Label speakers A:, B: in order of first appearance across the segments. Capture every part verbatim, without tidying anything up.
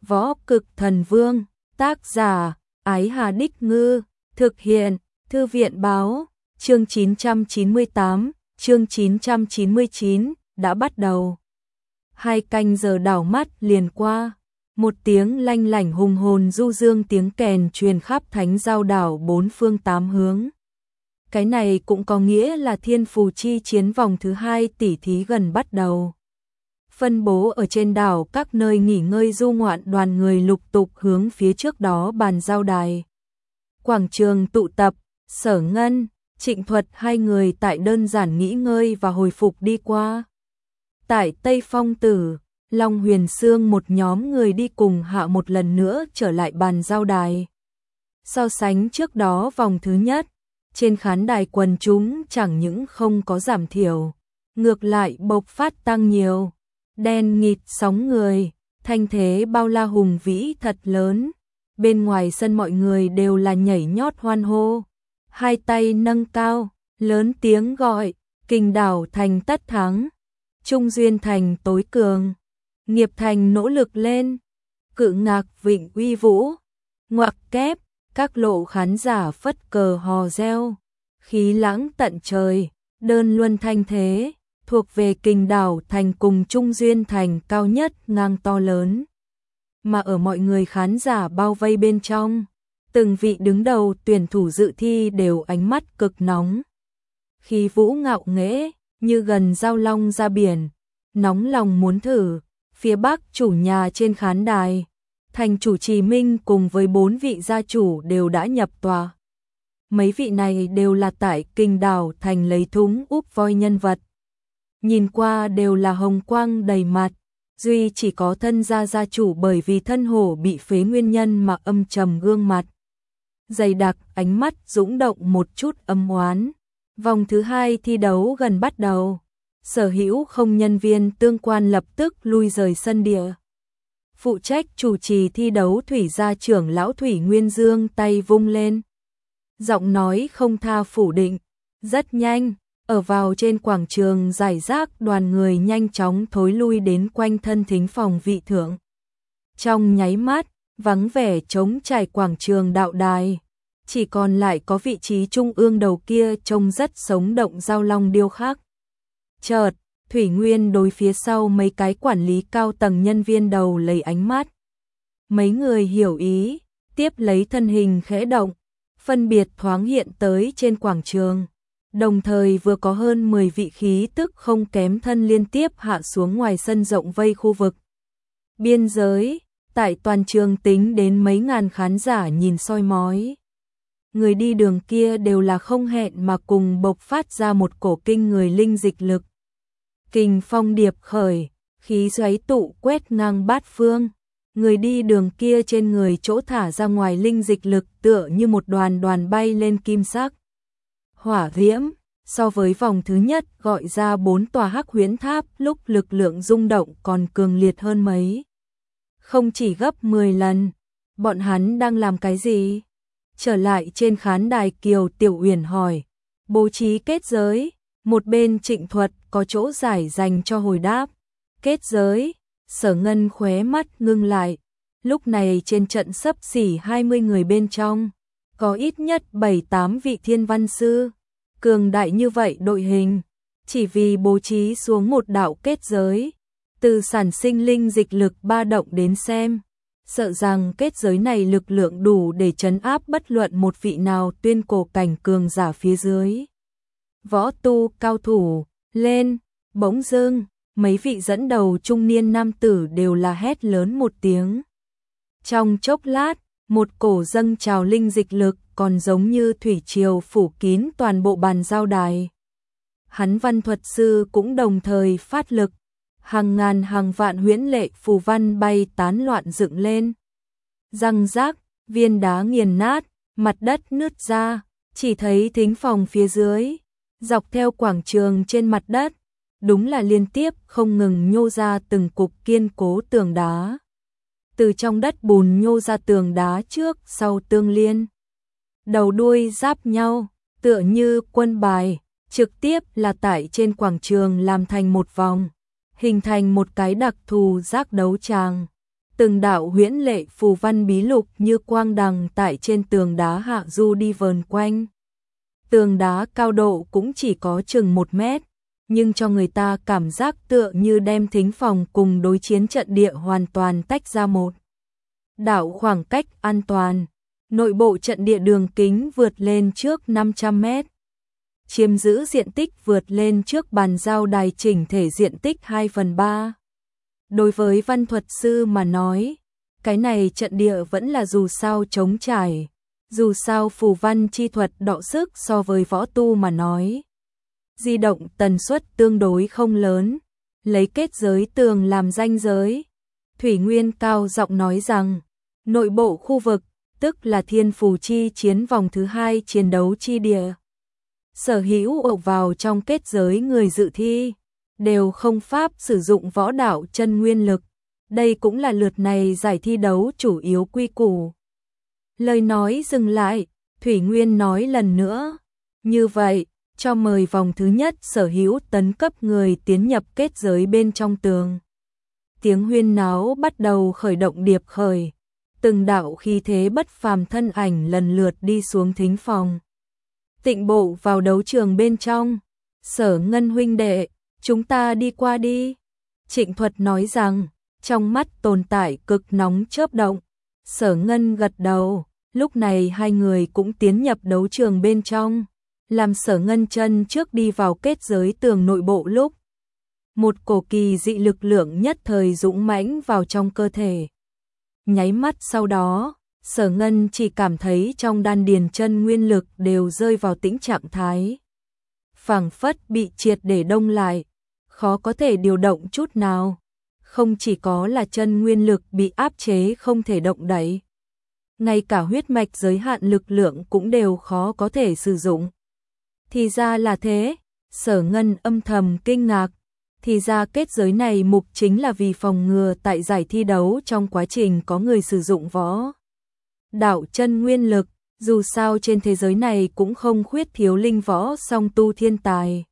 A: Võ Cực Thần Vương, tác giả, Ái Hà Đích Ngư, thực hiện, Thư viện Báo, chương chín trăm chín mươi tám, chương chín trăm chín mươi chín, đã bắt đầu. Hai canh giờ đảo mắt liền qua, một tiếng lanh lảnh hùng hồn du dương tiếng kèn truyền khắp thánh giao đảo bốn phương tám hướng. Cái này cũng có nghĩa là Thiên Phù chi chiến vòng thứ hai tỉ thí gần bắt đầu. Phân bố ở trên đảo các nơi nghỉ ngơi du ngoạn đoàn người lục tục hướng phía trước đó bàn giao đài. Quảng trường tụ tập, Sở Ngân, Trịnh Thuật hai người tại đơn giản nghỉ ngơi và hồi phục đi qua. Tại Tây Phong Tử, Long Huyền Sương một nhóm người đi cùng hạ một lần nữa trở lại bàn giao đài. So sánh trước đó vòng thứ nhất, trên khán đài quần chúng chẳng những không có giảm thiểu, ngược lại bộc phát tăng nhiều. Đen nghịt sóng người, thanh thế bao la hùng vĩ thật lớn. Bên ngoài sân mọi người đều là nhảy nhót hoan hô, hai tay nâng cao, lớn tiếng gọi, Kình Đảo Thành tất thắng, Trung Duyên Thành tối cường, Nghiệp Thành nỗ lực lên, Cự Ngạc Vịnh uy vũ, ngoặc kép, các lộ khán giả phất cờ hò reo, khí lãng tận trời, đơn luân thanh thế, thuộc về Kình Đảo Thành cùng Trung Duyên Thành cao nhất ngang to lớn. Mà ở mọi người khán giả bao vây bên trong, từng vị đứng đầu tuyển thủ dự thi đều ánh mắt cực nóng. Khí vũ ngạo nghễ, như gần giao long ra biển, nóng lòng muốn thử. Phía Bắc chủ nhà trên khán đài, thành chủ Trì Minh cùng với bốn vị gia chủ đều đã nhập tòa. Mấy vị này đều là tại Kình Đảo Thành lấy thúng úp voi nhân vật. Nhìn qua đều là hồng quang đầy mặt, duy chỉ có thân gia gia chủ bởi vì thân hổ bị phế nguyên nhân mà âm trầm gương mặt. Dày đặc, ánh mắt dũng động một chút âm oán. Vòng thứ hai thi đấu gần bắt đầu. Sở hữu không nhân viên tương quan lập tức lui rời sân địa. Phụ trách chủ trì thi đấu thủy gia trưởng lão Thủy Nguyên Dương tay vung lên. Giọng nói không tha phủ định. Rất nhanh, ở vào trên quảng trường giải rác đoàn người nhanh chóng thối lui đến quanh thân thính phòng vị thượng. Trong nháy mắt, vắng vẻ trống trải quảng trường đạo đài. Chỉ còn lại có vị trí trung ương đầu kia trông rất sống động giao long điêu khắc. Chợt, Thủy Nguyên đối phía sau mấy cái quản lý cao tầng nhân viên đầu lấy ánh mắt. Mấy người hiểu ý, tiếp lấy thân hình khẽ động, phân biệt thoáng hiện tới trên quảng trường. Đồng thời vừa có hơn mười vị khí tức không kém thân liên tiếp hạ xuống ngoài sân rộng vây khu vực biên giới, tại toàn trường tính đến mấy ngàn khán giả nhìn soi mói. Người đi đường kia đều là không hẹn mà cùng bộc phát ra một cổ kinh người linh dịch lực. Kình phong điệp khởi, khí xoáy tụ quét ngang bát phương. Người đi đường kia trên người chỗ thả ra ngoài linh dịch lực tựa như một đoàn đoàn bay lên kim sắc. Hỏa diễm, so với vòng thứ nhất gọi ra bốn tòa hắc huyễn tháp lúc lực lượng rung động còn cường liệt hơn mấy. Không chỉ gấp mười lần, bọn hắn đang làm cái gì? Trở lại trên khán đài Kiều Tiểu Uyển hỏi, bố trí kết giới, một bên Trịnh Thuật có chỗ giải dành cho hồi đáp. Kết giới, Sở Ngân khóe mắt ngưng lại, lúc này trên trận xấp xỉ hai mươi người bên trong, có ít nhất bảy tám vị thiên văn sư. Cường đại như vậy đội hình, chỉ vì bố trí xuống một đạo kết giới, từ sản sinh linh dịch lực ba động đến xem, sợ rằng kết giới này lực lượng đủ để trấn áp bất luận một vị nào tuyên cổ cảnh cường giả phía dưới. Võ tu cao thủ, lên, bỗng dưng, mấy vị dẫn đầu trung niên nam tử đều là hét lớn một tiếng. Trong chốc lát, một cổ dâng trào linh dịch lực còn giống như thủy triều phủ kín toàn bộ bàn giao đài. Hắn văn thuật sư cũng đồng thời phát lực, hàng ngàn hàng vạn huyễn lệ phù văn bay tán loạn dựng lên. Răng rác, viên đá nghiền nát, mặt đất nứt ra, chỉ thấy thính phòng phía dưới, dọc theo quảng trường trên mặt đất, đúng là liên tiếp không ngừng nhô ra từng cục kiên cố tường đá. Từ trong đất bùn nhô ra tường đá trước sau tương liên. Đầu đuôi giáp nhau, tựa như quân bài, trực tiếp là tại trên quảng trường làm thành một vòng, hình thành một cái đặc thù giác đấu tràng. Từng đạo huyễn lệ phù văn bí lục như quang đằng tại trên tường đá hạ du đi vờn quanh. Tường đá cao độ cũng chỉ có chừng một mét, nhưng cho người ta cảm giác tựa như đem thính phòng cùng đối chiến trận địa hoàn toàn tách ra một đạo khoảng cách an toàn. Nội bộ trận địa đường kính vượt lên trước năm trăm mét, chiếm giữ diện tích vượt lên trước bàn giao đài chỉnh thể diện tích hai phần ba. Đối với văn thuật sư mà nói, cái này trận địa vẫn là dù sao trống trải, dù sao phù văn chi thuật đọ sức so với võ tu mà nói. Di động tần suất tương đối không lớn, lấy kết giới tường làm ranh giới. Thủy Nguyên cao giọng nói rằng, nội bộ khu vực, tức là thiên phù chi chiến vòng thứ hai chiến đấu chi địa. Sở hữu ở vào trong kết giới người dự thi, đều không pháp sử dụng võ đạo chân nguyên lực. Đây cũng là lượt này giải thi đấu chủ yếu quy củ. Lời nói dừng lại, Thủy Nguyên nói lần nữa. Như vậy, cho mời vòng thứ nhất sở hữu tấn cấp người tiến nhập kết giới bên trong tường. Tiếng huyên náo bắt đầu khởi động điệp khởi. Từng đạo khí thế bất phàm thân ảnh lần lượt đi xuống thính phòng. Tịnh bộ vào đấu trường bên trong. Sở Ngân huynh đệ, chúng ta đi qua đi. Trịnh Thuật nói rằng, trong mắt tồn tại cực nóng chớp động. Sở Ngân gật đầu, lúc này hai người cũng tiến nhập đấu trường bên trong. Làm Sở Ngân chân trước đi vào kết giới tường nội bộ lúc. Một cổ kỳ dị lực lượng nhất thời dũng mãnh vào trong cơ thể. Nháy mắt sau đó, Sở Ngân chỉ cảm thấy trong đan điền chân nguyên lực đều rơi vào tĩnh trạng thái. Phảng phất bị triệt để đông lại, khó có thể điều động chút nào. Không chỉ có là chân nguyên lực bị áp chế không thể động đậy, ngay cả huyết mạch giới hạn lực lượng cũng đều khó có thể sử dụng. Thì ra là thế, Sở Ngân âm thầm kinh ngạc. Thì ra kết giới này mục chính là vì phòng ngừa tại giải thi đấu trong quá trình có người sử dụng võ đạo chân nguyên lực, dù sao trên thế giới này cũng không khuyết thiếu linh võ song tu thiên tài.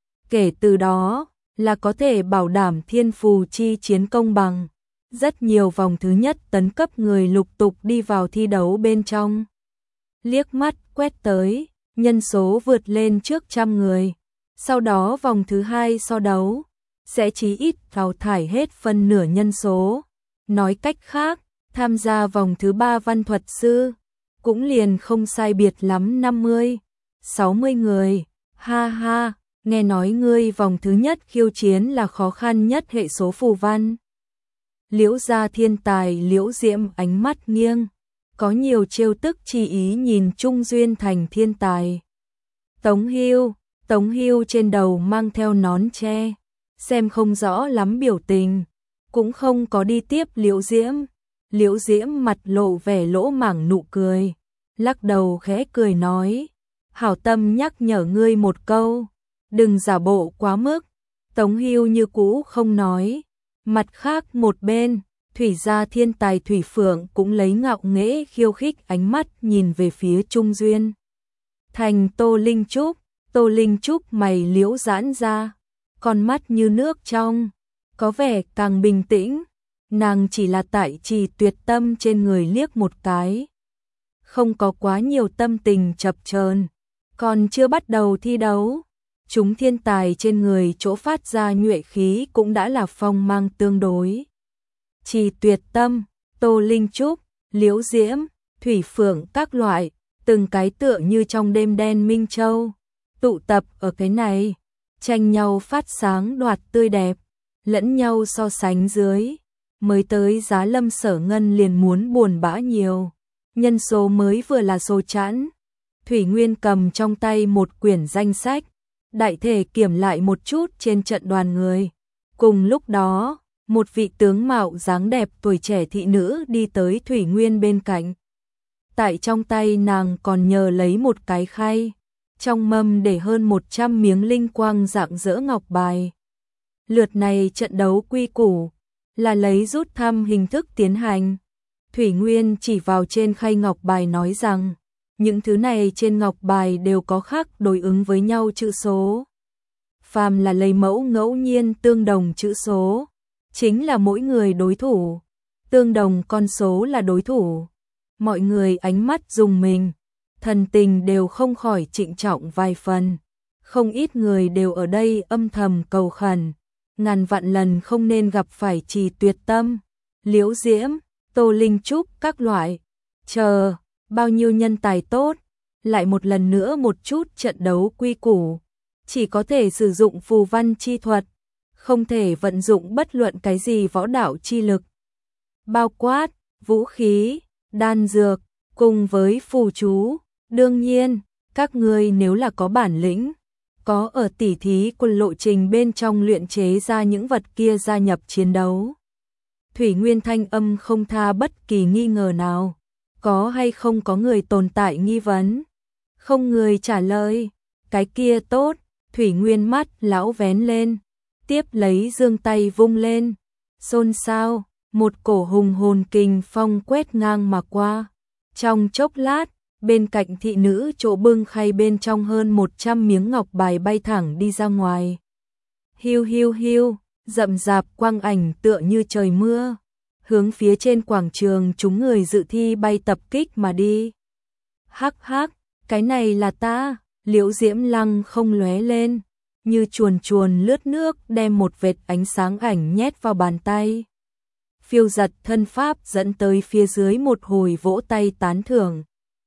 A: Kể từ đó, là có thể bảo đảm thiên phù chi chiến công bằng. Rất nhiều vòng thứ nhất tấn cấp người lục tục đi vào thi đấu bên trong. Liếc mắt quét tới, nhân số vượt lên trước trăm người. Sau đó vòng thứ hai so đấu, sẽ chí ít đào thải hết phân nửa nhân số. Nói cách khác, tham gia vòng thứ ba văn thuật sư, cũng liền không sai biệt lắm năm mươi, sáu mươi người. Ha ha, nghe nói ngươi vòng thứ nhất khiêu chiến là khó khăn nhất hệ số phù văn. Liễu gia thiên tài Liễu Diễm ánh mắt nghiêng, có nhiều trêu tức chi ý nhìn Trung Duyên thành thiên tài. Tống Hưu, Tống Hưu trên đầu mang theo nón tre, xem không rõ lắm biểu tình, cũng không có đi tiếp Liễu Diễm. Liễu Diễm mặt lộ vẻ lỗ mảng nụ cười, lắc đầu khẽ cười nói, hảo tâm nhắc nhở ngươi một câu, đừng giả bộ quá mức. Tống Hưu như cũ không nói. Mặt khác một bên, Thủy gia thiên tài Thủy Phượng cũng lấy ngạo nghễ khiêu khích ánh mắt nhìn về phía Trung Duyên thành Tô Linh Trúc. Tô Linh Trúc mày liễu giãn ra, con mắt như nước trong, có vẻ càng bình tĩnh. Nàng chỉ là tại trì tuyệt tâm trên người liếc một cái, không có quá nhiều tâm tình chập chờn. Còn chưa bắt đầu thi đấu, chúng thiên tài trên người chỗ phát ra nhuệ khí cũng đã là phong mang tương đối. Trì tuyệt tâm, Tô Linh Trúc, Liễu Diễm, Thủy Phượng các loại, từng cái tựa như trong đêm đen Minh Châu, tụ tập ở cái này, tranh nhau phát sáng đoạt tươi đẹp, lẫn nhau so sánh dưới. Mới tới Giá Lâm Sở Ngân liền muốn buồn bã nhiều, nhân số mới vừa là số chẵn. Thủy Nguyên cầm trong tay một quyển danh sách, đại thể kiểm lại một chút trên trận đoàn người. Cùng lúc đó, một vị tướng mạo dáng đẹp tuổi trẻ thị nữ đi tới Thủy Nguyên bên cạnh. Tại trong tay nàng còn nhờ lấy một cái khay, trong mâm để hơn một trăm miếng linh quang dạng dỡ ngọc bài. Lượt này trận đấu quy củ là lấy rút thăm hình thức tiến hành. Thủy Nguyên chỉ vào trên khay ngọc bài nói rằng, những thứ này trên ngọc bài đều có khác đối ứng với nhau chữ số. Phàm là lấy mẫu ngẫu nhiên tương đồng chữ số, chính là mỗi người đối thủ. tương đồng con số là đối thủ. Mọi người ánh mắt rùng mình, thần tình đều không khỏi trịnh trọng vài phần. Không ít người đều ở đây âm thầm cầu khẩn, ngàn vạn lần không nên gặp phải Trì Tuyệt Tâm, Liễu Diễm, Tô Linh Trúc các loại. Chờ, bao nhiêu nhân tài tốt, lại một lần nữa một chút trận đấu quy củ, chỉ có thể sử dụng phù văn chi thuật, không thể vận dụng bất luận cái gì võ đạo chi lực. Bao quát, vũ khí, đan dược, cùng với phù chú, đương nhiên, các ngươi nếu là có bản lĩnh, có ở tỉ thí quân lộ trình bên trong luyện chế ra những vật kia gia nhập chiến đấu. Thủy Nguyên thanh âm không tha bất kỳ nghi ngờ nào. Có hay không có người tồn tại nghi vấn? Không người trả lời. Cái kia tốt. Thủy Nguyên mắt lão vén lên, tiếp lấy giương tay vung lên. Xôn xao, một cổ hùng hồn kình phong quét ngang mà qua. Trong chốc lát, bên cạnh thị nữ chỗ bưng khay bên trong hơn một trăm miếng ngọc bài bay thẳng đi ra ngoài. Hiu hiu hiu, rậm rạp quang ảnh tựa như trời mưa, hướng phía trên quảng trường chúng người dự thi bay tập kích mà đi. Hắc hắc, cái này là ta. Liễu Diễm Lăng không lóe lên, như chuồn chuồn lướt nước đem một vệt ánh sáng ảnh nhét vào bàn tay. Phiêu giật thân pháp dẫn tới phía dưới một hồi vỗ tay tán thưởng.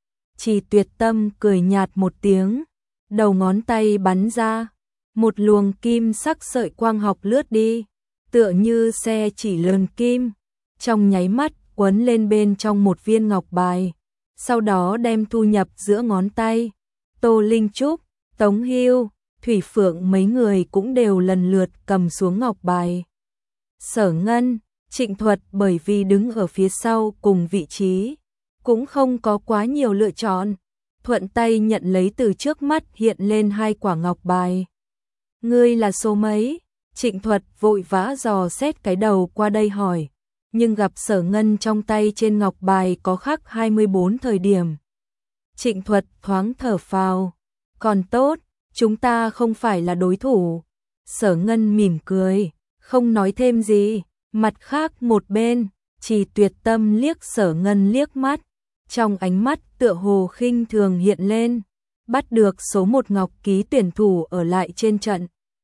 A: Trì Tuyệt Tâm cười nhạt một tiếng, đầu ngón tay bắn ra, một luồng kim sắc sợi quang học lướt đi, tựa như xe chỉ lờn kim, trong nháy mắt quấn lên bên trong một viên ngọc bài, sau đó đem thu nhập giữa ngón tay. Tô Linh Trúc, Tống Hưu, Thủy Phượng mấy người cũng đều lần lượt cầm xuống ngọc bài. Sở Ngân, Trịnh Thuật bởi vì đứng ở phía sau cùng vị trí, cũng không có quá nhiều lựa chọn, thuận tay nhận lấy từ trước mắt hiện lên hai quả ngọc bài. Ngươi là số mấy? Trịnh Thuật vội vã dò xét cái đầu qua đây hỏi, nhưng gặp Sở Ngân trong tay trên ngọc bài có khắc hai mươi bốn thời điểm. Trịnh Thuật thoáng thở phào, còn tốt, chúng ta không phải là đối thủ. Sở Ngân mỉm cười, không nói thêm gì. Mặt khác một bên, Trì Tuyệt Tâm liếc Sở Ngân liếc mắt, trong ánh mắt tựa hồ khinh thường hiện lên, bắt được số một ngọc ký tuyển thủ ở lại trên trận.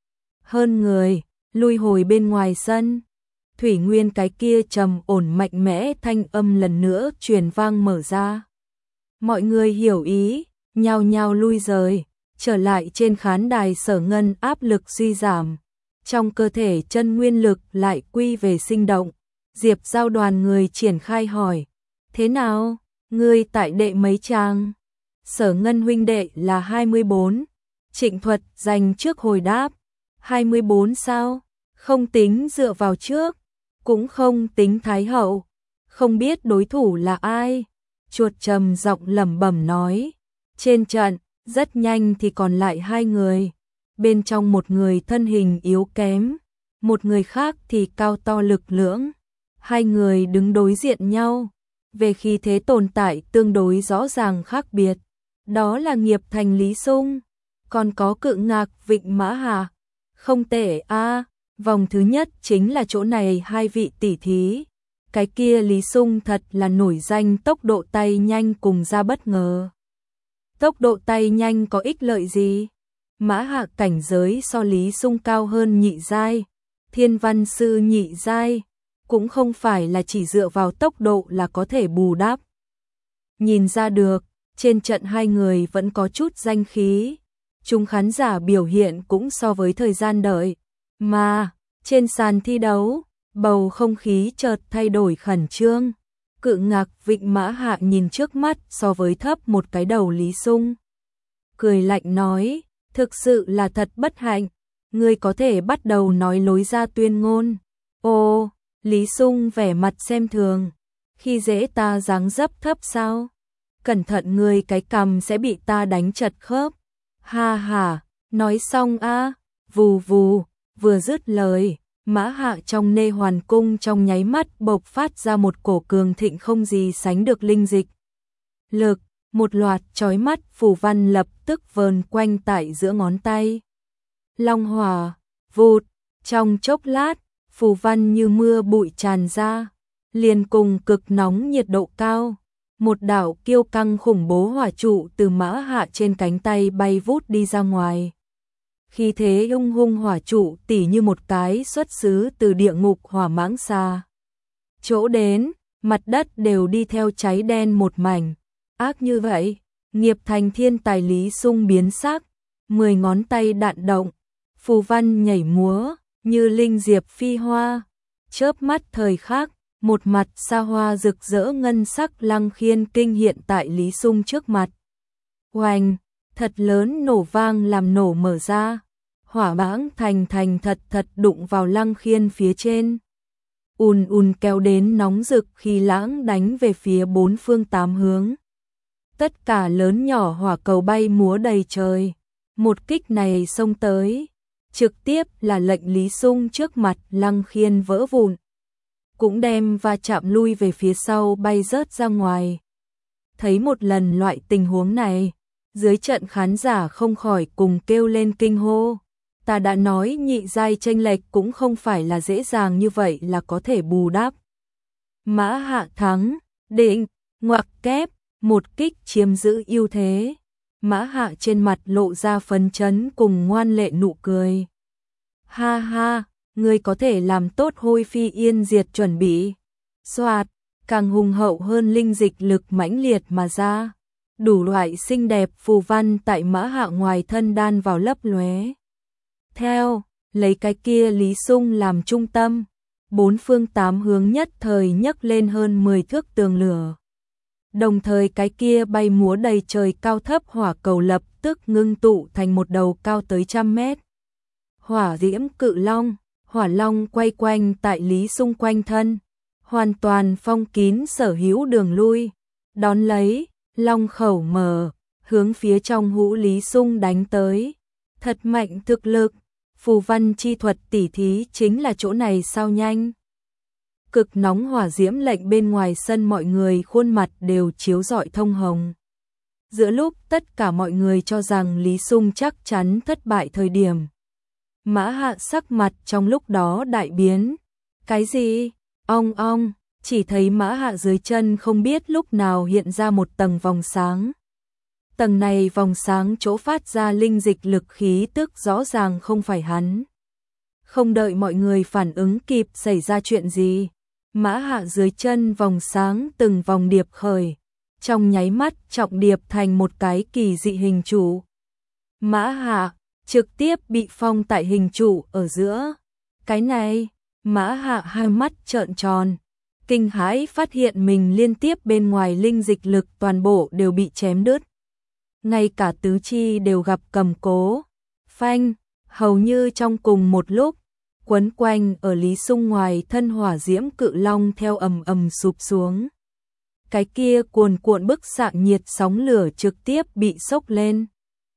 A: Hơn người, lui hồi bên ngoài sân. Thủy Nguyên cái kia trầm ổn mạnh mẽ thanh âm lần nữa truyền vang mở ra. Mọi người hiểu ý, nhao nhao lui rời, trở lại trên khán đài. Sở Ngân áp lực suy giảm, trong cơ thể chân nguyên lực lại quy về sinh động. Diệp Giao đoàn người triển khai hỏi, thế nào, ngươi tại đệ mấy trang? Sở Ngân huynh đệ là hai mươi bốn. Trịnh Thuật dành trước hồi đáp, hai mươi bốn sao? Không tính dựa vào trước, cũng không tính thái hậu, không biết đối thủ là ai. Chuột trầm giọng lẩm bẩm nói, trên trận, rất nhanh thì còn lại hai người. Bên trong một người thân hình yếu kém, một người khác thì cao to lực lưỡng. Hai người đứng đối diện nhau, về khí thế tồn tại tương đối rõ ràng khác biệt. Đó là Nghiệp Thành Lý Sung, còn có Cự Ngạc Vịnh Mã Hà. Không tệ a, vòng thứ nhất chính là chỗ này hai vị tỷ thí. Cái kia Lý Sung thật là nổi danh tốc độ tay nhanh cùng ra bất ngờ. Tốc độ tay nhanh có ích lợi gì? Mã Hạ cảnh giới so Lý Sung cao hơn nhị giai, Thiên Văn sư nhị giai, cũng không phải là chỉ dựa vào tốc độ là có thể bù đắp. Nhìn ra được, trên trận hai người vẫn có chút danh khí, chúng khán giả biểu hiện cũng so với thời gian đợi, mà trên sàn thi đấu, bầu không khí chợt thay đổi khẩn trương. Cự Ngạc Vịnh Mã Hạ nhìn trước mắt so với thấp một cái đầu Lý Sung, cười lạnh nói, thực sự là thật bất hạnh, ngươi có thể bắt đầu nói lối ra tuyên ngôn. Ô, Lý Sung vẻ mặt xem thường, khi dễ ta dáng dấp thấp sao? Cẩn thận ngươi cái cằm sẽ bị ta đánh chật khớp. Ha ha, nói xong a, vù vù, vừa dứt lời, Mã Hạ trong Nê Hoàn cung trong nháy mắt bộc phát ra một cổ cường thịnh không gì sánh được linh dịch lực, một loạt chói mắt phù văn lập tức vờn quanh tại giữa ngón tay. Long hỏa, vụt, trong chốc lát, phù văn như mưa bụi tràn ra, liền cùng cực nóng nhiệt độ cao, một đạo kiêu căng khủng bố hỏa trụ từ Mã Hạ trên cánh tay bay vút đi ra ngoài. Khi thế ung hung hỏa trụ tỉ như một cái xuất xứ từ địa ngục hỏa mãng xa. Chỗ đến, mặt đất đều đi theo cháy đen một mảnh. Ác như vậy, nghiệp thành thiên tài Lý Sung biến sắc, mười ngón tay đạn động, phù văn nhảy múa, như linh diệp phi hoa. Chớp mắt thời khắc, một mặt xa hoa rực rỡ ngân sắc Lăng Khiên kinh hiện tại Lý Sung trước mặt. Oanh, thật lớn nổ vang làm nổ mở ra, hỏa mãng thành thành thật thật đụng vào Lăng Khiên phía trên. Ùn ùn kéo đến nóng rực khi lãng đánh về phía bốn phương tám hướng. Tất cả lớn nhỏ hỏa cầu bay múa đầy trời. Một kích này xông tới, trực tiếp là lệnh Lý Sung trước mặt Lăng Khiên vỡ vụn, cũng đem va chạm lui về phía sau bay rớt ra ngoài. Thấy một lần loại tình huống này, dưới trận khán giả không khỏi cùng kêu lên kinh hô. Ta đã nói nhị giai chênh lệch cũng không phải là dễ dàng như vậy là có thể bù đắp. Mã Hạ thắng, định, ngoặc kép, một kích chiếm giữ ưu thế. Mã Hạ trên mặt lộ ra phấn chấn cùng ngoan lệ nụ cười. Ha ha, ngươi có thể làm tốt hôi phi yên diệt chuẩn bị. Soạt, càng hùng hậu hơn linh dịch lực mãnh liệt mà ra. Đủ loại xinh đẹp phù văn tại Mã Hạ ngoài thân đan vào lấp lóe. Theo, lấy cái kia Lý Sung làm trung tâm, bốn phương tám hướng nhất thời nhấc lên hơn mười thước tường lửa. Đồng thời cái kia bay múa đầy trời cao thấp hỏa cầu lập tức ngưng tụ thành một đầu cao tới trăm mét. Hỏa diễm cự long, hỏa long quay quanh tại Lý Sung quanh thân, hoàn toàn phong kín sở hữu đường lui. Đón lấy, long khẩu mở, hướng phía trong hũ Lý Sung đánh tới. Thật mạnh thực lực, phù văn chi thuật tỉ thí chính là chỗ này sao nhanh. Cực nóng hỏa diễm lệnh bên ngoài sân mọi người khuôn mặt đều chiếu rọi thông hồng. Giữa lúc tất cả mọi người cho rằng Lý Sung chắc chắn thất bại thời điểm, Mã Hạ sắc mặt trong lúc đó đại biến. Cái gì? Ong ong, chỉ thấy Mã Hạ dưới chân không biết lúc nào hiện ra một tầng vòng sáng. Tầng này vòng sáng chỗ phát ra linh dịch lực khí tức rõ ràng không phải hắn. Không đợi mọi người phản ứng kịp xảy ra chuyện gì, Mã Hạ dưới chân vòng sáng từng vòng điệp khởi, trong nháy mắt trọng điệp thành một cái kỳ dị hình trụ. Mã Hạ trực tiếp bị phong tại hình trụ ở giữa. Cái này, Mã Hạ hai mắt trợn tròn, kinh hãi phát hiện mình liên tiếp bên ngoài linh dịch lực toàn bộ đều bị chém đứt. Ngay cả tứ chi đều gặp cầm cố. Phanh, hầu như trong cùng một lúc, quấn quanh ở Lý Sung ngoài thân hỏa diễm cự long theo ầm ầm sụp xuống. Cái kia cuồn cuộn bức xạ nhiệt sóng lửa trực tiếp bị sốc lên.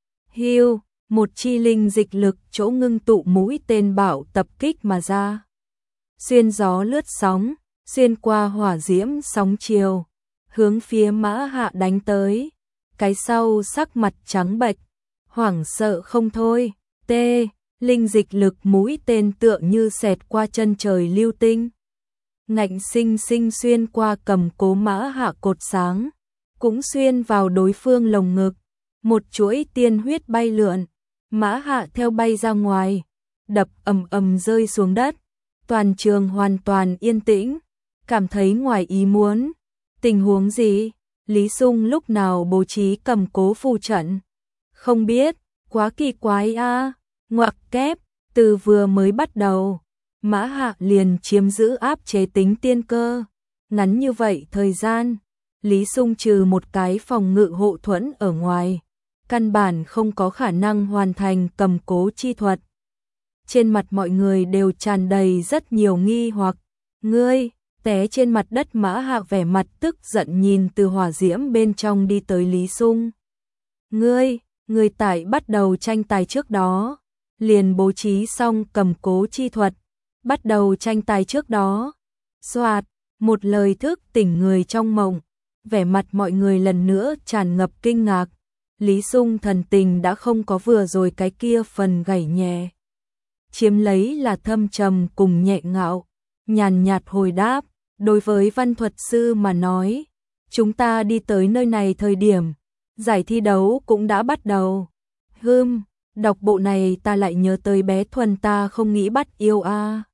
A: Hiu, một chi linh dịch lực chỗ ngưng tụ mũi tên bạo tập kích mà ra. Xuyên gió lướt sóng, xuyên qua hỏa diễm sóng chiều, hướng phía Mã Hạ đánh tới. Cái sau sắc mặt trắng bệch, hoảng sợ không thôi. T, linh dịch lực mũi tên tựa như xẹt qua chân trời lưu tinh, ngạnh sinh sinh xuyên qua cầm cố Mã Hạ cột sáng, cũng xuyên vào đối phương lồng ngực. Một chuỗi tiên huyết bay lượn, Mã Hạ theo bay ra ngoài, đập ầm ầm rơi xuống đất. Toàn trường hoàn toàn yên tĩnh, cảm thấy ngoài ý muốn. Tình huống gì? Lý Sung lúc nào bố trí cầm cố phù trận? Không biết, quá kỳ quái a. À. Ngoặc kép, từ vừa mới bắt đầu, Mã Hạ liền chiếm giữ áp chế tính tiên cơ. Ngắn như vậy thời gian, Lý Sung trừ một cái phòng ngự hộ thuẫn ở ngoài, căn bản không có khả năng hoàn thành cầm cố chi thuật. Trên mặt mọi người đều tràn đầy rất nhiều nghi hoặc. Ngươi, té trên mặt đất Mã Hạ vẻ mặt tức giận nhìn từ hỏa diễm bên trong đi tới Lý Sung. Ngươi, người tại bắt đầu tranh tài trước đó, liền bố trí xong cầm cố chi thuật, bắt đầu tranh tài trước đó. Soạt, một lời thức tỉnh người trong mộng, vẻ mặt mọi người lần nữa tràn ngập kinh ngạc. Lý Sung thần tình đã không có vừa rồi cái kia phần gảy nhẹ. Chiếm lấy là thâm trầm cùng nhẹ ngạo, nhàn nhạt hồi đáp, Đối với văn thuật sư mà nói, chúng ta đi tới nơi này thời điểm giải thi đấu cũng đã bắt đầu. Hừm, đọc bộ này ta lại nhớ tới bé Thuần ta không nghĩ bắt yêu a. À.